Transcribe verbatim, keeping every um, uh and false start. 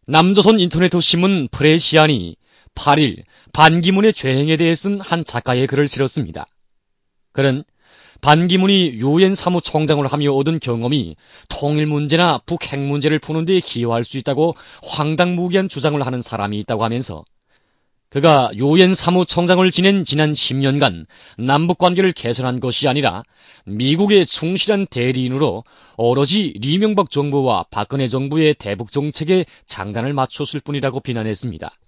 남조선 인터넷 신문 프레시안이 팔 일 반기문의 죄행에 대해 쓴 한 작가의 글을 실었습니다. 그는 반기문이 유엔 사무총장을 하며 얻은 경험이 통일 문제나 북핵 문제를 푸는 데 기여할 수 있다고 황당무계한 주장을 하는 사람이 있다고 하면서 그가 유엔 사무총장을 지낸 지난 십 년간 남북관계를 개선한 것이 아니라 미국의 충실한 대리인으로 오로지 이명박 정부와 박근혜 정부의 대북 정책에 장단을 맞췄을 뿐이라고 비난했습니다.